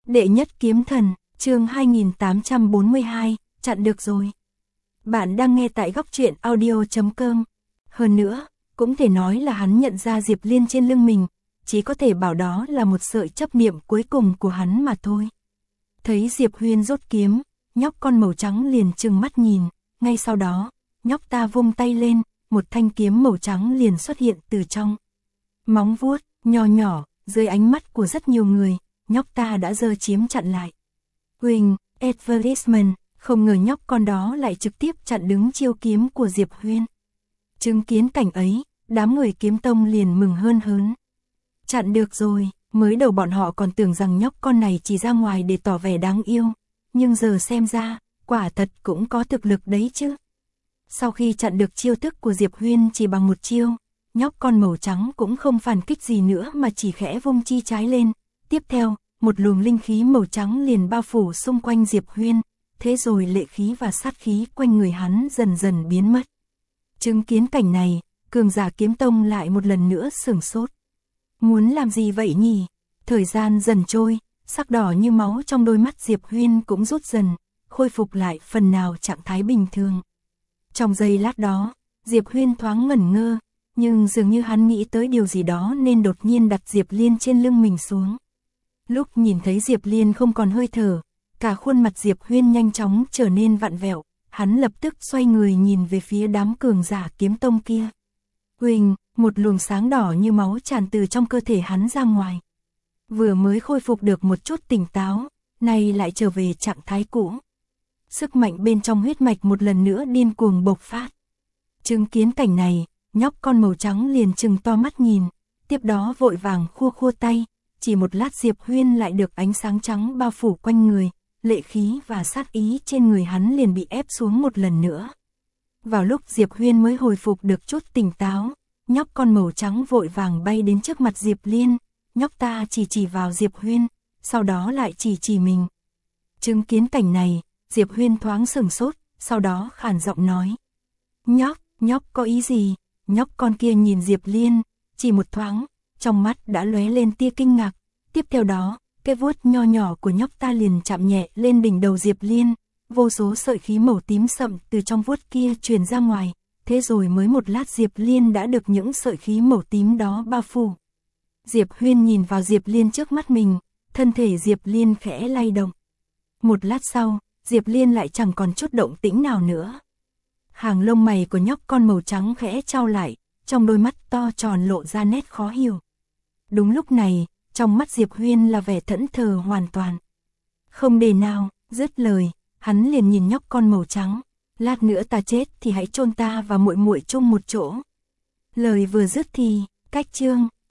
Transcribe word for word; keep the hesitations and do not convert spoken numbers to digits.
Đệ nhất kiếm thần, chương hai nghìn tám trăm bốn mươi hai, chặn được rồi. Bạn đang nghe tại góc truyện audio chấm com. Hơn nữa, cũng thể nói là hắn nhận ra Diệp Liên trên lưng mình, chỉ có thể bảo đó là một sợi chấp niệm cuối cùng của hắn mà thôi. Thấy Diệp Huyên rút kiếm, nhóc con màu trắng liền trừng mắt nhìn, ngay sau đó, nhóc ta vung tay lên, một thanh kiếm màu trắng liền xuất hiện từ trong. Móng vuốt, nho nhỏ, dưới ánh mắt của rất nhiều người, nhóc ta đã giơ chiếm chặn lại. Huỳnh, advertisement, không ngờ nhóc con đó lại trực tiếp chặn đứng chiêu kiếm của Diệp Huyên. Chứng kiến cảnh ấy, đám người kiếm tông liền mừng hơn hớn. Chặn được rồi, mới đầu bọn họ còn tưởng rằng nhóc con này chỉ ra ngoài để tỏ vẻ đáng yêu, nhưng giờ xem ra, quả thật cũng có thực lực đấy chứ. Sau khi chặn được chiêu thức của Diệp Huyên chỉ bằng một chiêu, nhóc con màu trắng cũng không phản kích gì nữa mà chỉ khẽ vung chi trái lên. Tiếp theo, một luồng linh khí màu trắng liền bao phủ xung quanh Diệp Huyên, thế rồi lệ khí và sát khí quanh người hắn dần dần biến mất. Chứng kiến cảnh này, cường giả kiếm tông lại một lần nữa sửng sốt. Muốn làm gì vậy nhỉ? Thời gian dần trôi, sắc đỏ như máu trong đôi mắt Diệp Huyên cũng rút dần, khôi phục lại phần nào trạng thái bình thường. Trong giây lát đó, Diệp Huyên thoáng ngẩn ngơ, nhưng dường như hắn nghĩ tới điều gì đó nên đột nhiên đặt Diệp Liên trên lưng mình xuống. Lúc nhìn thấy Diệp Liên không còn hơi thở, cả khuôn mặt Diệp Huyên nhanh chóng trở nên vặn vẹo, hắn lập tức xoay người nhìn về phía đám cường giả kiếm tông kia. Huỳnh, một luồng sáng đỏ như máu tràn từ trong cơ thể hắn ra ngoài. Vừa mới khôi phục được một chút tỉnh táo, nay lại trở về trạng thái cũ. Sức mạnh bên trong huyết mạch một lần nữa điên cuồng bộc phát. Chứng kiến cảnh này, nhóc con màu trắng liền trừng to mắt nhìn, tiếp đó vội vàng khua khua tay, chỉ một lát Diệp Huyên lại được ánh sáng trắng bao phủ quanh người, lệ khí và sát ý trên người hắn liền bị ép xuống một lần nữa. Vào lúc Diệp Huyên mới hồi phục được chút tỉnh táo, nhóc con màu trắng vội vàng bay đến trước mặt Diệp Liên, nhóc ta chỉ chỉ vào Diệp Huyên, sau đó lại chỉ chỉ mình. Chứng kiến cảnh này, Diệp Huyên thoáng sửng sốt, sau đó khàn giọng nói. Nhóc, nhóc có ý gì? Nhóc con kia nhìn Diệp Liên, chỉ một thoáng, trong mắt đã lóe lên tia kinh ngạc. Tiếp theo đó, cái vuốt nho nhỏ của nhóc ta liền chạm nhẹ lên đỉnh đầu Diệp Liên, vô số sợi khí màu tím sậm từ trong vuốt kia truyền ra ngoài, thế rồi mới một lát Diệp Liên đã được những sợi khí màu tím đó bao phủ. Diệp Huyên nhìn vào Diệp Liên trước mắt mình, thân thể Diệp Liên khẽ lay động. Một lát sau, Diệp Liên lại chẳng còn chút động tĩnh nào nữa. Hàng lông mày của nhóc con màu trắng khẽ chau lại, trong đôi mắt to tròn lộ ra nét khó hiểu. Đúng lúc này, trong mắt Diệp Huyên là vẻ thẫn thờ hoàn toàn. Không để nào, dứt lời, hắn liền nhìn nhóc con màu trắng. Lát nữa ta chết thì hãy chôn ta và muội muội chung một chỗ. Lời vừa dứt thì, cách chương,